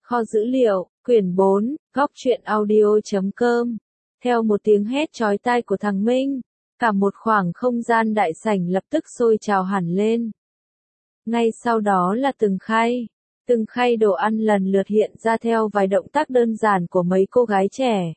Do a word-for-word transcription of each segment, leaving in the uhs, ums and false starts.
Kho dữ liệu, quyển bốn, góc truyện audio chấm com. Theo một tiếng hét chói tai của thằng Minh, cả một khoảng không gian đại sảnh lập tức sôi trào hẳn lên. Ngay sau đó là từng khay, từng khay đồ ăn lần lượt hiện ra theo vài động tác đơn giản của mấy cô gái trẻ.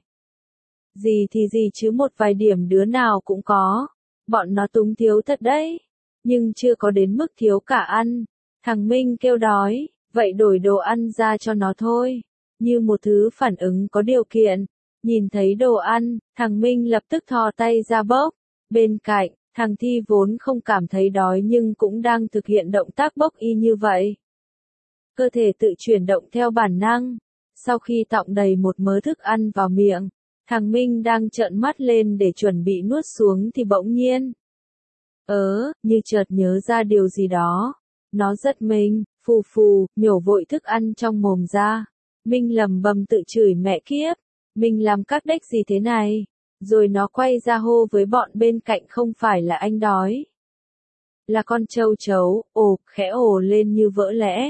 Gì thì gì chứ một vài điểm đứa nào cũng có, bọn nó túng thiếu thật đấy, nhưng chưa có đến mức thiếu cả ăn. Thằng Minh kêu đói, vậy đổi đồ ăn ra cho nó thôi, như một thứ phản ứng có điều kiện. Nhìn thấy đồ ăn, thằng Minh lập tức thò tay ra bốc. Bên cạnh, thằng Thi vốn không cảm thấy đói nhưng cũng đang thực hiện động tác bốc y như vậy. Cơ thể tự chuyển động theo bản năng. Sau khi tọng đầy một mớ thức ăn vào miệng, thằng Minh đang trợn mắt lên để chuẩn bị nuốt xuống thì bỗng nhiên. Ớ, như chợt nhớ ra điều gì đó. Nó giật mình, phù phù, nhổ vội thức ăn trong mồm ra. Minh lầm bầm tự chửi mẹ kiếp. Mình làm các đếch gì thế này? Rồi nó quay ra hô với bọn bên cạnh không phải là anh đói. Là con châu chấu, ồ, khẽ ồ lên như vỡ lẽ.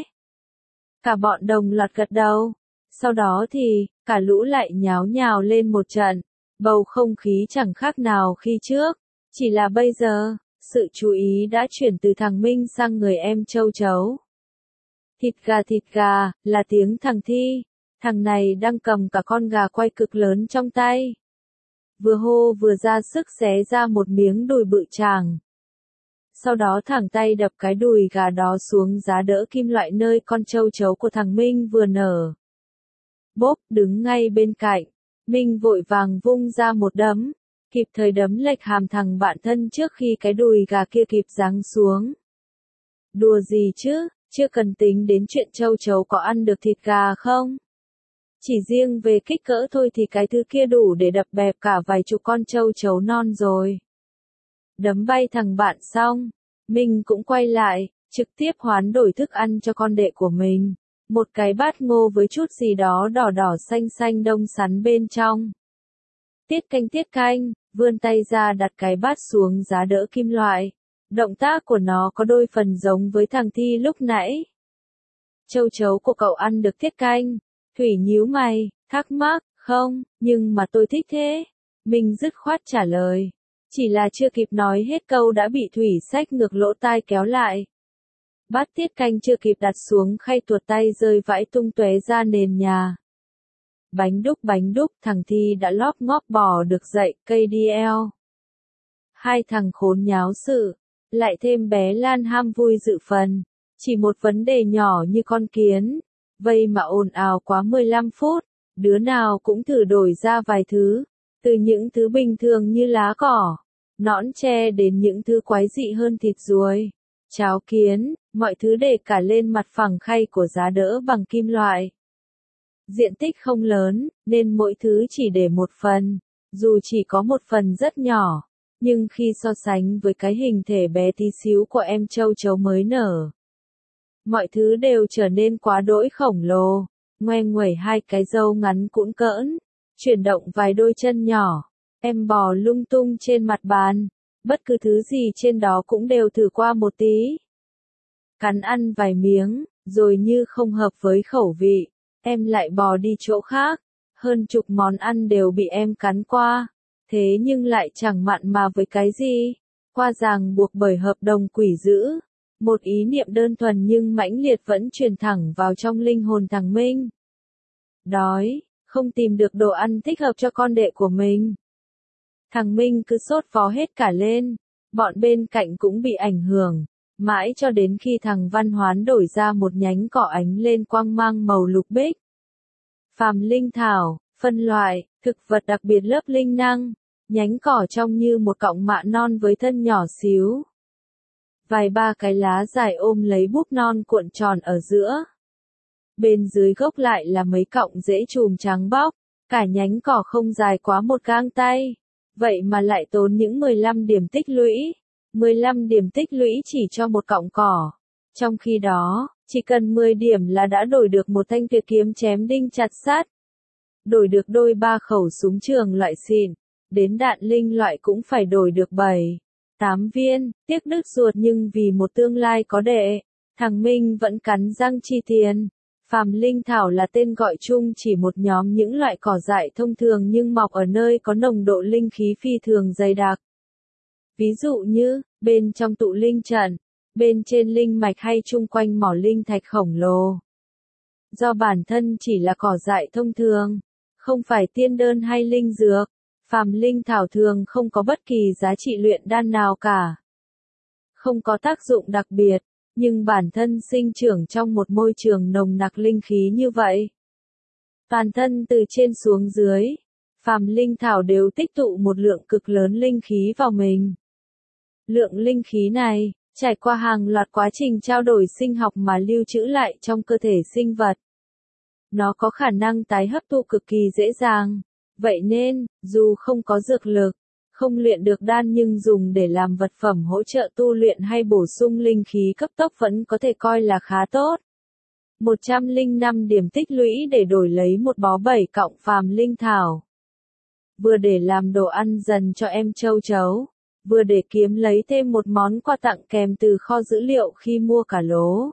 Cả bọn đồng loạt gật đầu. Sau đó thì, cả lũ lại nháo nhào lên một trận. Bầu không khí chẳng khác nào khi trước. Chỉ là bây giờ, sự chú ý đã chuyển từ thằng Minh sang người em châu chấu. Thịt gà thịt gà, là tiếng thằng Thi. Thằng này đang cầm cả con gà quay cực lớn trong tay. Vừa hô vừa ra sức xé ra một miếng đùi bự chàng. Sau đó thẳng tay đập cái đùi gà đó xuống giá đỡ kim loại nơi con châu chấu của thằng Minh vừa nở. Bốp đứng ngay bên cạnh. Minh vội vàng vung ra một đấm. Kịp thời đấm lệch hàm thằng bạn thân trước khi cái đùi gà kia kịp giáng xuống. Đùa gì chứ, chưa cần tính đến chuyện châu chấu có ăn được thịt gà không? Chỉ riêng về kích cỡ thôi thì cái thứ kia đủ để đập bẹp cả vài chục con châu chấu non rồi. Đấm bay thằng bạn xong, mình cũng quay lại, trực tiếp hoán đổi thức ăn cho con đệ của mình. Một cái bát ngô với chút gì đó đỏ đỏ xanh xanh đông sắn bên trong. Tiết canh tiết canh, vươn tay ra đặt cái bát xuống giá đỡ kim loại. Động tác của nó có đôi phần giống với thằng Thi lúc nãy. Châu chấu của cậu ăn được tiết canh. Thủy nhíu mày, thắc mắc, không, nhưng mà tôi thích thế. Mình dứt khoát trả lời. Chỉ là chưa kịp nói hết câu đã bị Thủy xách ngược lỗ tai kéo lại. Bát tiết canh chưa kịp đặt xuống khay tuột tay rơi vãi tung tóe ra nền nhà. Bánh đúc bánh đúc, thằng Thi đã lóp ngóp bò được dậy, cây đi eo. Hai thằng khốn nháo sự, lại thêm bé Lan ham vui dự phần. Chỉ một vấn đề nhỏ như con kiến. Vậy mà ồn ào quá mười lăm phút, đứa nào cũng thử đổi ra vài thứ, từ những thứ bình thường như lá cỏ, nõn tre đến những thứ quái dị hơn thịt ruồi, cháo kiến, mọi thứ để cả lên mặt phẳng khay của giá đỡ bằng kim loại. Diện tích không lớn, nên mỗi thứ chỉ để một phần, dù chỉ có một phần rất nhỏ, nhưng khi so sánh với cái hình thể bé tí xíu của em châu chấu mới nở. Mọi thứ đều trở nên quá đỗi khổng lồ, ngoe nguẩy hai cái râu ngắn cũn cỡn, chuyển động vài đôi chân nhỏ, em bò lung tung trên mặt bàn, bất cứ thứ gì trên đó cũng đều thử qua một tí. Cắn ăn vài miếng, rồi như không hợp với khẩu vị, em lại bò đi chỗ khác, hơn chục món ăn đều bị em cắn qua, thế nhưng lại chẳng mặn mà với cái gì, qua ràng buộc bởi hợp đồng quỷ dữ. Một ý niệm đơn thuần nhưng mãnh liệt vẫn truyền thẳng vào trong linh hồn thằng Minh. Đói, không tìm được đồ ăn thích hợp cho con đệ của mình. Thằng Minh cứ sốt vó hết cả lên, bọn bên cạnh cũng bị ảnh hưởng, mãi cho đến khi thằng Văn Hoán đổi ra một nhánh cỏ ánh lên quang mang màu lục bích. Phàm linh thảo, phân loại, thực vật đặc biệt lớp linh năng, nhánh cỏ trông như một cọng mạ non với thân nhỏ xíu. Vài ba cái lá dài ôm lấy búp non cuộn tròn ở giữa. Bên dưới gốc lại là mấy cọng rễ chùm trắng bóc, cả nhánh cỏ không dài quá một gang tay. Vậy mà lại tốn những mười lăm điểm tích lũy. mười lăm điểm tích lũy chỉ cho một cọng cỏ. Trong khi đó, chỉ cần mười điểm là đã đổi được một thanh tuyệt kiếm chém đinh chặt sắt. Đổi được đôi ba khẩu súng trường loại xịn. Đến đạn linh loại cũng phải đổi được bảy. Tám viên, tiếc đứt ruột nhưng vì một tương lai có đệ, thằng Minh vẫn cắn răng chi tiền. Phàm linh thảo là tên gọi chung chỉ một nhóm những loại cỏ dại thông thường nhưng mọc ở nơi có nồng độ linh khí phi thường dày đặc. Ví dụ như, bên trong tụ linh trận, bên trên linh mạch hay chung quanh mỏ linh thạch khổng lồ. Do bản thân chỉ là cỏ dại thông thường, không phải tiên đơn hay linh dược, phàm linh thảo thường không có bất kỳ giá trị luyện đan nào cả. Không có tác dụng đặc biệt, nhưng bản thân sinh trưởng trong một môi trường nồng nặc linh khí như vậy. Toàn thân từ trên xuống dưới, phàm linh thảo đều tích tụ một lượng cực lớn linh khí vào mình. Lượng linh khí này, trải qua hàng loạt quá trình trao đổi sinh học mà lưu trữ lại trong cơ thể sinh vật. Nó có khả năng tái hấp thụ cực kỳ dễ dàng. Vậy nên, dù không có dược lực, không luyện được đan nhưng dùng để làm vật phẩm hỗ trợ tu luyện hay bổ sung linh khí cấp tốc vẫn có thể coi là khá tốt. một trăm lẻ năm điểm tích lũy để đổi lấy một bó bảy cọng phàm linh thảo. Vừa để làm đồ ăn dần cho em châu chấu, vừa để kiếm lấy thêm một món quà tặng kèm từ kho dữ liệu khi mua cả lố.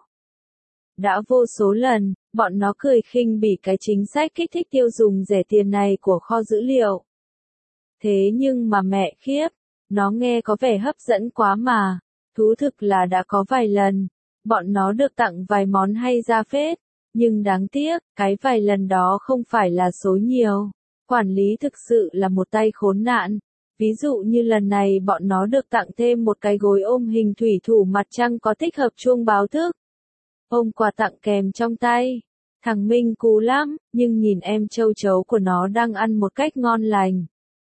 Đã vô số lần, bọn nó cười khinh bỉ cái chính sách kích thích tiêu dùng rẻ tiền này của kho dữ liệu. Thế nhưng mà mẹ khiếp, nó nghe có vẻ hấp dẫn quá mà, thú thực là đã có vài lần, bọn nó được tặng vài món hay ra phết, nhưng đáng tiếc, cái vài lần đó không phải là số nhiều. Quản lý thực sự là một tay khốn nạn. Ví dụ như lần này bọn nó được tặng thêm một cái gối ôm hình thủy thủ mặt trăng có tích hợp chuông báo thức. Ôm quà tặng kèm trong tay. Thằng Minh cú lắm, nhưng nhìn em châu chấu của nó đang ăn một cách ngon lành.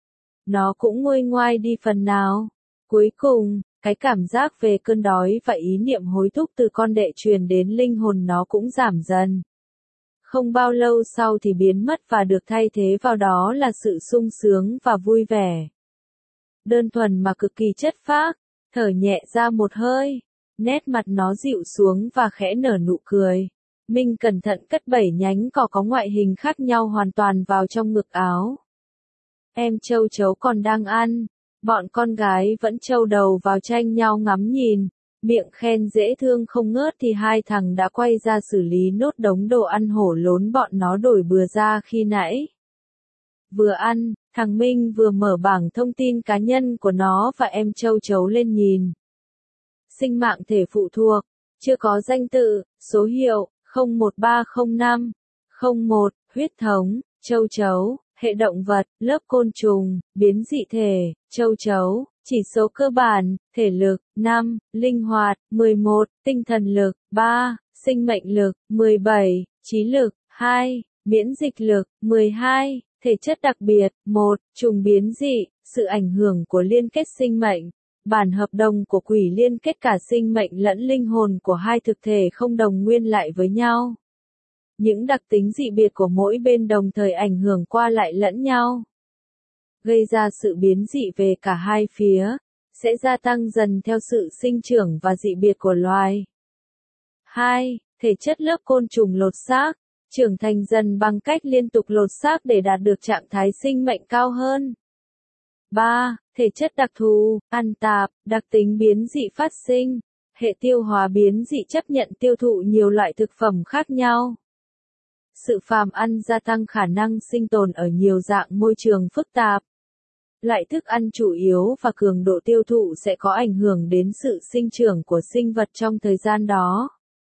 Nó cũng nguôi ngoai đi phần nào. Cuối cùng, cái cảm giác về cơn đói và ý niệm hối thúc từ con đệ truyền đến linh hồn nó cũng giảm dần. Không bao lâu sau thì biến mất và được thay thế vào đó là sự sung sướng và vui vẻ. Đơn thuần mà cực kỳ chất phác, thở nhẹ ra một hơi, nét mặt nó dịu xuống và khẽ nở nụ cười. Minh cẩn thận cất bảy nhánh cỏ có ngoại hình khác nhau hoàn toàn vào trong ngực áo. Em châu chấu còn đang ăn, bọn con gái vẫn trâu đầu vào tranh nhau ngắm nhìn, miệng khen dễ thương không ngớt thì hai thằng đã quay ra xử lý nốt đống đồ ăn hổ lốn bọn nó đổi bừa ra khi nãy. Vừa ăn, thằng Minh vừa mở bảng thông tin cá nhân của nó và em châu chấu lên nhìn. Sinh mạng thể phụ thuộc, chưa có danh tự, số hiệu, không một ba không năm, không một, huyết thống, châu chấu, hệ động vật, lớp côn trùng, biến dị thể, châu chấu, chỉ số cơ bản, thể lực, năm, linh hoạt, mười một, tinh thần lực, ba, sinh mệnh lực, mười bảy, trí lực, hai, miễn dịch lực, mười hai, thể chất đặc biệt, một, trùng biến dị, sự ảnh hưởng của liên kết sinh mệnh. Bản hợp đồng của quỷ liên kết cả sinh mệnh lẫn linh hồn của hai thực thể không đồng nguyên lại với nhau. Những đặc tính dị biệt của mỗi bên đồng thời ảnh hưởng qua lại lẫn nhau, gây ra sự biến dị về cả hai phía, sẽ gia tăng dần theo sự sinh trưởng và dị biệt của loài. hai. Thể chất lớp côn trùng lột xác, trưởng thành dần bằng cách liên tục lột xác để đạt được trạng thái sinh mệnh cao hơn. ba. Thể chất đặc thù, ăn tạp, đặc tính biến dị phát sinh, hệ tiêu hóa biến dị chấp nhận tiêu thụ nhiều loại thực phẩm khác nhau. Sự phàm ăn gia tăng khả năng sinh tồn ở nhiều dạng môi trường phức tạp. Loại thức ăn chủ yếu và cường độ tiêu thụ sẽ có ảnh hưởng đến sự sinh trưởng của sinh vật trong thời gian đó.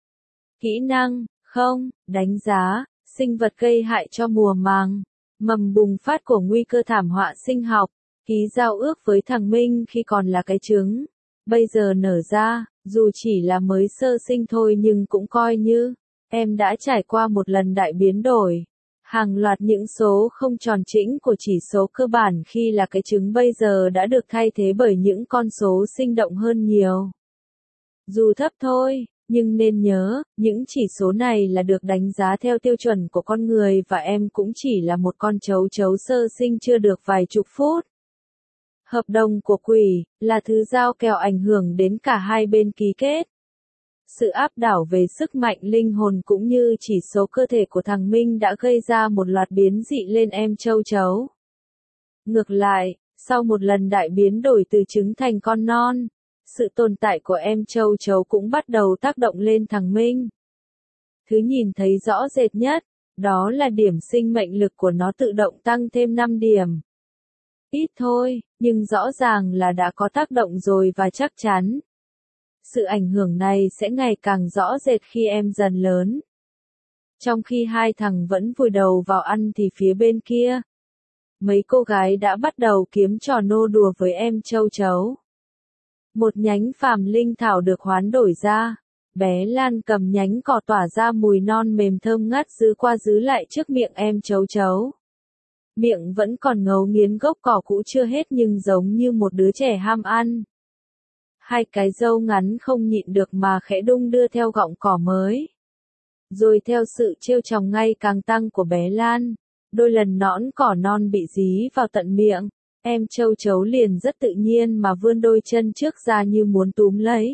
Kỹ năng, không, đánh giá, sinh vật gây hại cho mùa màng, mầm bùng phát của nguy cơ thảm họa sinh học, ký giao ước với thằng Minh khi còn là cái trứng, bây giờ nở ra, dù chỉ là mới sơ sinh thôi nhưng cũng coi như, em đã trải qua một lần đại biến đổi. Hàng loạt những số không tròn chỉnh của chỉ số cơ bản khi là cái trứng bây giờ đã được thay thế bởi những con số sinh động hơn nhiều. Dù thấp thôi, nhưng nên nhớ, những chỉ số này là được đánh giá theo tiêu chuẩn của con người và em cũng chỉ là một con chấu chấu sơ sinh chưa được vài chục phút. Hợp đồng của quỷ là thứ giao kèo ảnh hưởng đến cả hai bên ký kết. Sự áp đảo về sức mạnh linh hồn cũng như chỉ số cơ thể của thằng Minh đã gây ra một loạt biến dị lên em châu chấu. Ngược lại, sau một lần đại biến đổi từ trứng thành con non, sự tồn tại của em châu chấu cũng bắt đầu tác động lên thằng Minh. Thứ nhìn thấy rõ rệt nhất, đó là điểm sinh mệnh lực của nó tự động tăng thêm năm điểm. Ít thôi, nhưng rõ ràng là đã có tác động rồi và chắc chắn. Sự ảnh hưởng này sẽ ngày càng rõ rệt khi em dần lớn. Trong khi hai thằng vẫn vùi đầu vào ăn thì phía bên kia, mấy cô gái đã bắt đầu kiếm trò nô đùa với em châu chấu. Một nhánh phàm linh thảo được hoán đổi ra. Bé Lan cầm nhánh cỏ tỏa ra mùi non mềm thơm ngát giữ qua giữ lại trước miệng em chấu chấu. Miệng vẫn còn ngấu nghiến gốc cỏ cũ chưa hết nhưng giống như một đứa trẻ ham ăn. Hai cái râu ngắn không nhịn được mà khẽ đung đưa theo gọng cỏ mới. Rồi theo sự trêu chọc ngày càng tăng của bé Lan, đôi lần nõn cỏ non bị dí vào tận miệng, em châu chấu liền rất tự nhiên mà vươn đôi chân trước ra như muốn túm lấy.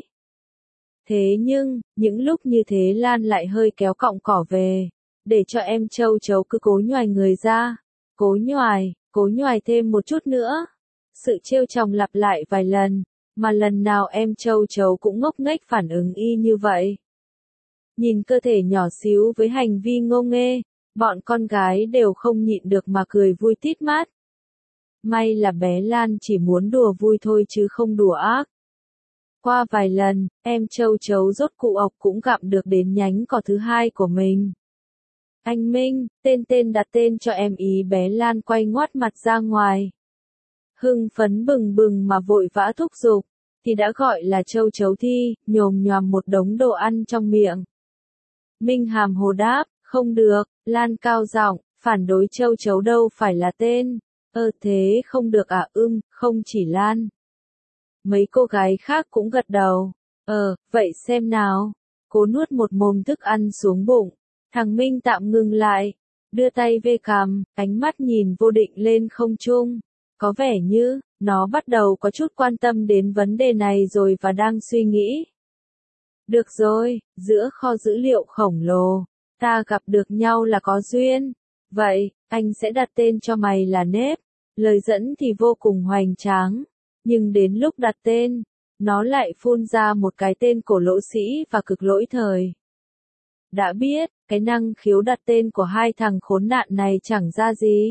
Thế nhưng, những lúc như thế Lan lại hơi kéo cọng cỏ về, để cho em châu chấu cứ cố nhoài người ra, cố nhoài, cố nhoài thêm một chút nữa. Sự trêu chọc lặp lại vài lần, mà lần nào em châu chấu cũng ngốc nghếch phản ứng y như vậy. Nhìn cơ thể nhỏ xíu với hành vi ngô nghê, bọn con gái đều không nhịn được mà cười vui tít mắt. May là bé Lan chỉ muốn đùa vui thôi chứ không đùa ác. Qua vài lần, em châu chấu rốt cụ ọc cũng gặm được đến nhánh cỏ thứ hai của mình. Anh Minh, tên tên đặt tên cho em ý bé Lan quay ngoắt mặt ra ngoài. Hưng phấn bừng bừng mà vội vã thúc giục, thì đã gọi là châu chấu thi, nhồm nhòm một đống đồ ăn trong miệng. Minh hàm hồ đáp, không được, Lan cao giọng, phản đối châu chấu đâu phải là tên. Ơ thế không được à? Ưm, không chỉ Lan. Mấy cô gái khác cũng gật đầu. Ờ, vậy xem nào. Cố nuốt một mồm thức ăn xuống bụng. Thằng Minh tạm ngừng lại. Đưa tay về cằm, ánh mắt nhìn vô định lên không trung. Có vẻ như, nó bắt đầu có chút quan tâm đến vấn đề này rồi và đang suy nghĩ. Được rồi, giữa kho dữ liệu khổng lồ, ta gặp được nhau là có duyên. Vậy, anh sẽ đặt tên cho mày là Nếp. Lời dẫn thì vô cùng hoành tráng. Nhưng đến lúc đặt tên, nó lại phun ra một cái tên cổ lỗ sĩ và cực lỗi thời. Đã biết, cái năng khiếu đặt tên của hai thằng khốn nạn này chẳng ra gì.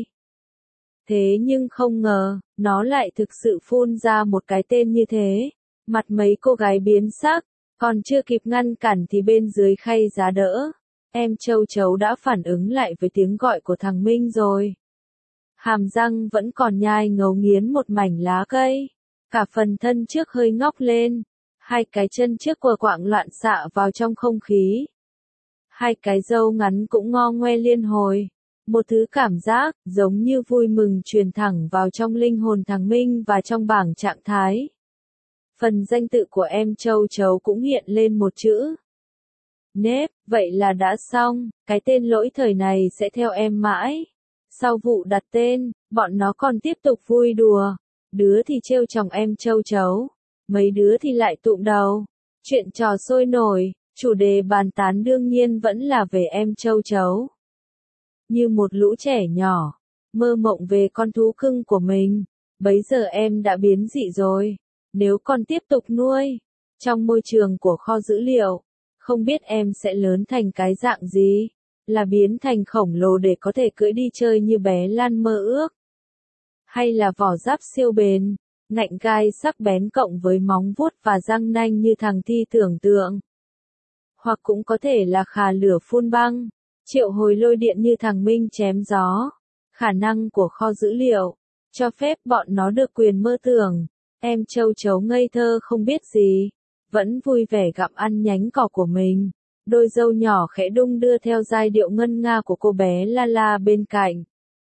Thế nhưng không ngờ, nó lại thực sự phun ra một cái tên như thế. Mặt mấy cô gái biến sắc, còn chưa kịp ngăn cản thì bên dưới khay giá đỡ. Em châu chấu đã phản ứng lại với tiếng gọi của thằng Minh rồi. Hàm răng vẫn còn nhai ngấu nghiến một mảnh lá cây. Cả phần thân trước hơi ngóc lên. Hai cái chân trước quờ quạng loạn xạ vào trong không khí. Hai cái râu ngắn cũng ngo ngoe liên hồi. Một thứ cảm giác, giống như vui mừng truyền thẳng vào trong linh hồn thằng Minh và trong bảng trạng thái. Phần danh tự của em châu chấu cũng hiện lên một chữ. Nếp, vậy là đã xong, cái tên lỗi thời này sẽ theo em mãi. Sau vụ đặt tên, bọn nó còn tiếp tục vui đùa. Đứa thì trêu chọc em châu chấu, mấy đứa thì lại tụm đầu. Chuyện trò sôi nổi, chủ đề bàn tán đương nhiên vẫn là về em châu chấu. Như một lũ trẻ nhỏ, mơ mộng về con thú cưng của mình. Bấy giờ em đã biến dị rồi. Nếu còn tiếp tục nuôi, trong môi trường của kho dữ liệu, không biết em sẽ lớn thành cái dạng gì. Là biến thành khổng lồ để có thể cưỡi đi chơi như bé Lan mơ ước. Hay là vỏ giáp siêu bền, ngạnh gai sắc bén cộng với móng vuốt và răng nanh như thằng Thi tưởng tượng. Hoặc cũng có thể là khà lửa phun băng, triệu hồi lôi điện như thằng Minh chém gió. Khả năng của kho dữ liệu, cho phép bọn nó được quyền mơ tưởng. Em châu chấu ngây thơ không biết gì, vẫn vui vẻ gặm ăn nhánh cỏ của mình. Đôi râu nhỏ khẽ đung đưa theo giai điệu ngân nga của cô bé La La bên cạnh.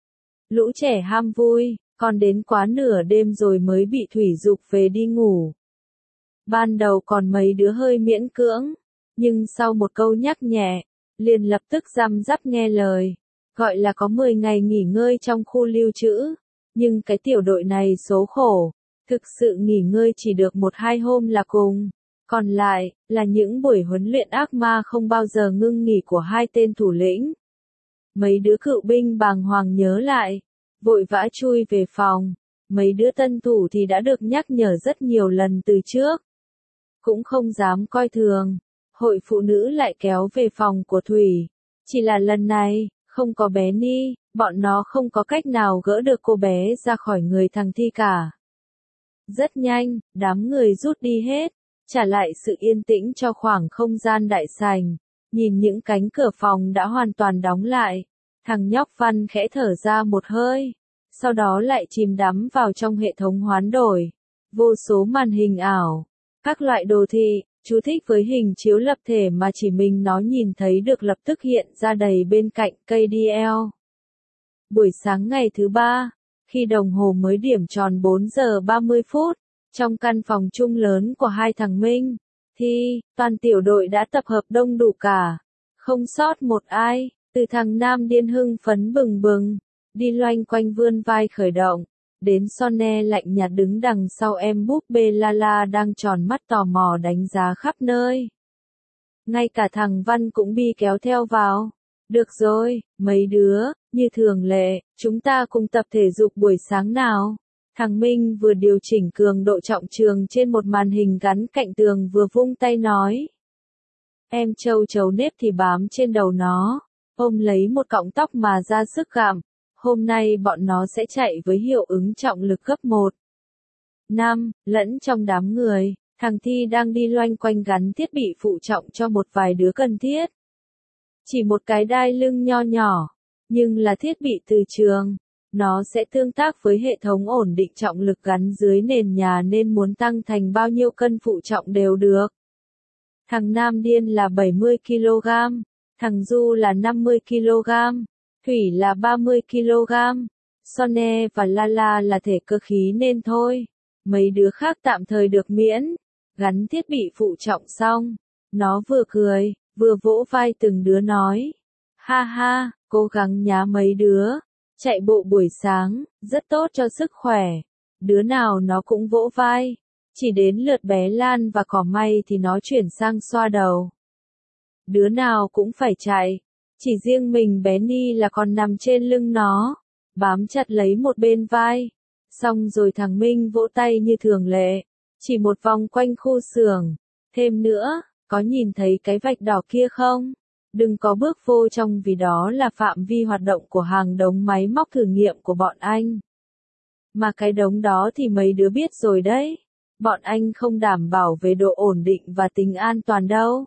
Lũ trẻ ham vui, còn đến quá nửa đêm rồi mới bị thủy dục về đi ngủ. Ban đầu còn mấy đứa hơi miễn cưỡng, nhưng sau một câu nhắc nhẹ, liền lập tức răm rắp nghe lời. Gọi là có mười ngày nghỉ ngơi trong khu lưu trữ, nhưng cái tiểu đội này số khổ, thực sự nghỉ ngơi chỉ được một hai hôm là cùng. Còn lại, là những buổi huấn luyện ác ma không bao giờ ngưng nghỉ của hai tên thủ lĩnh. Mấy đứa cựu binh bàng hoàng nhớ lại, vội vã chui về phòng. Mấy đứa tân thủ thì đã được nhắc nhở rất nhiều lần từ trước. Cũng không dám coi thường. hội phụ nữ lại kéo về phòng của Thủy. Chỉ là lần này, không có bé Ni, bọn nó không có cách nào gỡ được cô bé ra khỏi người thằng Thi cả. Rất nhanh, đám người rút đi hết, trả lại sự yên tĩnh cho khoảng không gian đại sảnh. Nhìn những cánh cửa phòng đã hoàn toàn đóng lại, thằng nhóc Văn khẽ thở ra một hơi, sau đó lại chìm đắm vào trong hệ thống hoán đổi. Vô số màn hình ảo, các loại đồ thị, chú thích với hình chiếu lập thể mà chỉ mình nó nhìn thấy được lập tức hiện ra đầy bên cạnh cây đê lờ. Buổi sáng ngày thứ ba, khi đồng hồ mới điểm tròn bốn giờ ba mươi phút, trong căn phòng chung lớn của hai thằng Minh, thì toàn tiểu đội đã tập hợp đông đủ cả, không sót một ai, từ thằng Nam điên hưng phấn bừng bừng, đi loanh quanh vươn vai khởi động, đến Sonne lạnh nhạt đứng đằng sau em búp bê Lala đang tròn mắt tò mò đánh giá khắp nơi. Ngay cả thằng Văn cũng bi kéo theo vào. Được rồi, mấy đứa, như thường lệ, chúng ta cùng tập thể dục buổi sáng nào. Thằng Minh vừa điều chỉnh cường độ trọng trường trên một màn hình gắn cạnh tường vừa vung tay nói. Em châu chấu nếp thì bám trên đầu nó, ôm lấy một cọng tóc mà ra sức gặm. Hôm nay bọn nó sẽ chạy với hiệu ứng trọng lực gấp một. Năm, lẫn trong đám người, thằng Thi đang đi loanh quanh gắn thiết bị phụ trọng cho một vài đứa cần thiết. Chỉ một cái đai lưng nho nhỏ, nhưng là thiết bị từ trường. Nó sẽ tương tác với hệ thống ổn định trọng lực gắn dưới nền nhà nên muốn tăng thành bao nhiêu cân phụ trọng đều được. Thằng Nam điên là bảy mươi ki lô gam, thằng Du là năm mươi ki lô gam, Thủy là ba mươi ki lô gam, Sonne và Lala là thể cơ khí nên thôi. Mấy đứa khác tạm thời được miễn. Gắn thiết bị phụ trọng xong, nó vừa cười, vừa vỗ vai từng đứa nói. Ha ha, cố gắng nhá mấy đứa. Chạy bộ buổi sáng, rất tốt cho sức khỏe. Đứa nào nó cũng vỗ vai. Chỉ đến lượt bé Lan và Cỏ May thì nó chuyển sang xoa đầu. Đứa nào cũng phải chạy. Chỉ riêng mình bé Ni là còn nằm trên lưng nó, bám chặt lấy một bên vai. Xong rồi thằng Minh vỗ tay như thường lệ, chỉ một vòng quanh khu xưởng. Thêm nữa, có nhìn thấy cái vạch đỏ kia không? Đừng có bước vô trong vì đó là phạm vi hoạt động của hàng đống máy móc thử nghiệm của bọn anh. Mà cái đống đó thì mấy đứa biết rồi đấy. Bọn anh không đảm bảo về độ ổn định và tính an toàn đâu.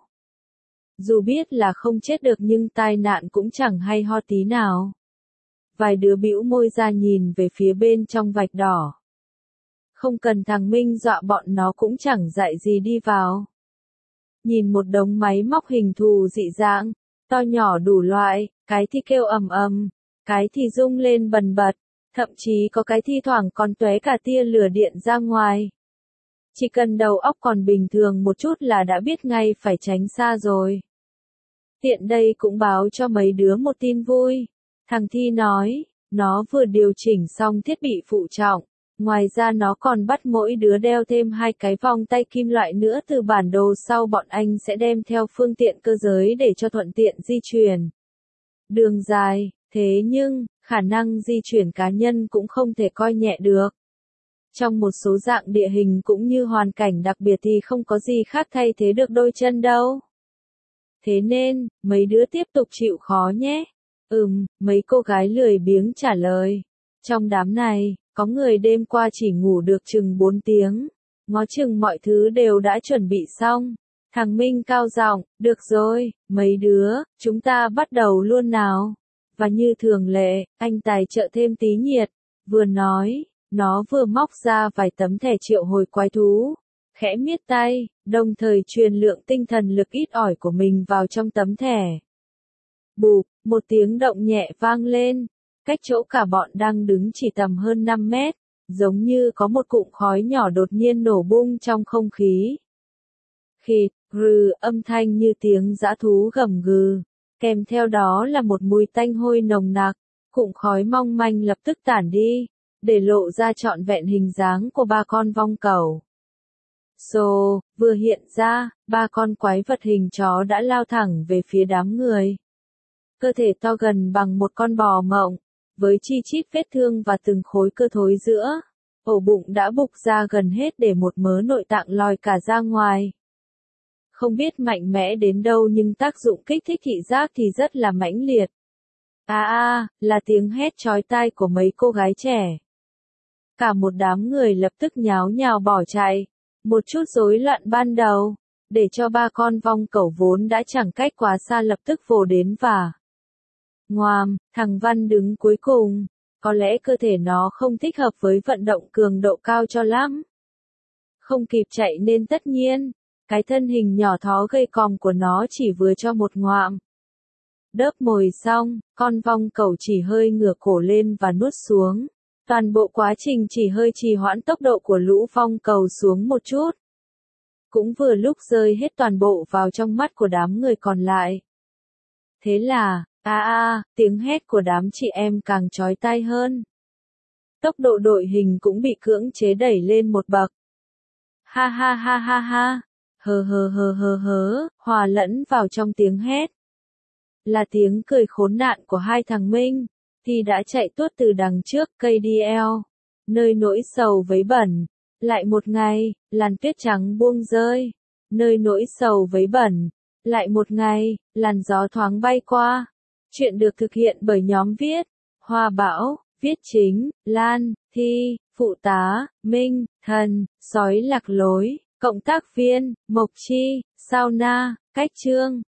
Dù biết là không chết được nhưng tai nạn cũng chẳng hay ho tí nào. Vài đứa bĩu môi ra nhìn về phía bên trong vạch đỏ. Không cần thằng Minh dọa bọn nó cũng chẳng dạy gì đi vào. Nhìn một đống máy móc hình thù dị dạng, to nhỏ đủ loại, cái thì kêu ầm ầm, cái thì rung lên bần bật, thậm chí có cái thi thoảng còn tóe cả tia lửa điện ra ngoài. Chỉ cần đầu óc còn bình thường một chút là đã biết ngay phải tránh xa rồi. Tiện đây cũng báo cho mấy đứa một tin vui. Thằng Thi nói, nó vừa điều chỉnh xong thiết bị phụ trọng. Ngoài ra nó còn bắt mỗi đứa đeo thêm hai cái vòng tay kim loại nữa từ bản đồ sau bọn anh sẽ đem theo phương tiện cơ giới để cho thuận tiện di chuyển. Đường dài, thế nhưng, khả năng di chuyển cá nhân cũng không thể coi nhẹ được. Trong một số dạng địa hình cũng như hoàn cảnh đặc biệt thì không có gì khác thay thế được đôi chân đâu. Thế nên, mấy đứa tiếp tục chịu khó nhé. Ừm, mấy cô gái lười biếng trả lời. Trong đám này, có người đêm qua chỉ ngủ được chừng bốn tiếng. Ngó chừng mọi thứ đều đã chuẩn bị xong. Thằng Minh cao giọng, được rồi, mấy đứa, chúng ta bắt đầu luôn nào. Và như thường lệ, anh tài trợ thêm tí nhiệt. Vừa nói, nó vừa móc ra vài tấm thẻ triệu hồi quái thú. Khẽ miết tay, đồng thời truyền lượng tinh thần lực ít ỏi của mình vào trong tấm thẻ. Bụp, một tiếng động nhẹ vang lên. Cách chỗ cả bọn đang đứng chỉ tầm hơn năm mét, giống như có một cụm khói nhỏ đột nhiên nổ bung trong không khí. Khịt, rừ, âm thanh như tiếng dã thú gầm gừ, kèm theo đó là một mùi tanh hôi nồng nặc, cụm khói mong manh lập tức tản đi, để lộ ra trọn vẹn hình dáng của ba con vong cẩu. Xô, vừa hiện ra, ba con quái vật hình chó đã lao thẳng về phía đám người. Cơ thể to gần bằng một con bò mộng, với chi chít vết thương và từng khối cơ thối giữa. Ổ bụng đã bục ra gần hết để một mớ nội tạng lòi cả ra ngoài. Không biết mạnh mẽ đến đâu nhưng tác dụng kích thích thị giác thì rất là mãnh liệt. À à, là tiếng hét chói tai của mấy cô gái trẻ. Cả một đám người lập tức nháo nhào bỏ chạy. Một chút rối loạn ban đầu, để cho ba con vong cẩu vốn đã chẳng cách quá xa lập tức vồ đến và ngoàm, thằng Văn đứng cuối cùng. Có lẽ cơ thể nó không thích hợp với vận động cường độ cao cho lắm. Không kịp chạy nên tất nhiên, cái thân hình nhỏ thó gây còm của nó chỉ vừa cho một ngoạm. Đớp mồi xong, con vong cẩu chỉ hơi ngửa cổ lên và nuốt xuống. Toàn bộ quá trình chỉ hơi trì hoãn tốc độ của lũ vong cẩu xuống một chút. Cũng vừa lúc rơi hết toàn bộ vào trong mắt của đám người còn lại. Thế là, a a, tiếng hét của đám chị em càng chói tai hơn. Tốc độ đội hình cũng bị cưỡng chế đẩy lên một bậc. Ha ha ha ha ha, hờ hờ hờ hờ hờ, hòa lẫn vào trong tiếng hét. Là tiếng cười khốn nạn của hai thằng Minh, thì đã chạy tuốt từ đằng trước cây đê lờ, nơi nỗi sầu vấy bẩn. Lại một ngày, làn tuyết trắng buông rơi, nơi nỗi sầu vấy bẩn. Lại một ngày, làn gió thoáng bay qua. Chuyện được thực hiện bởi nhóm viết, Hoa Bảo, viết chính, Lan, Thi, phụ tá, Minh, Thần, sói lạc lối, cộng tác viên, Mộc Chi, Sao Na, cách chương.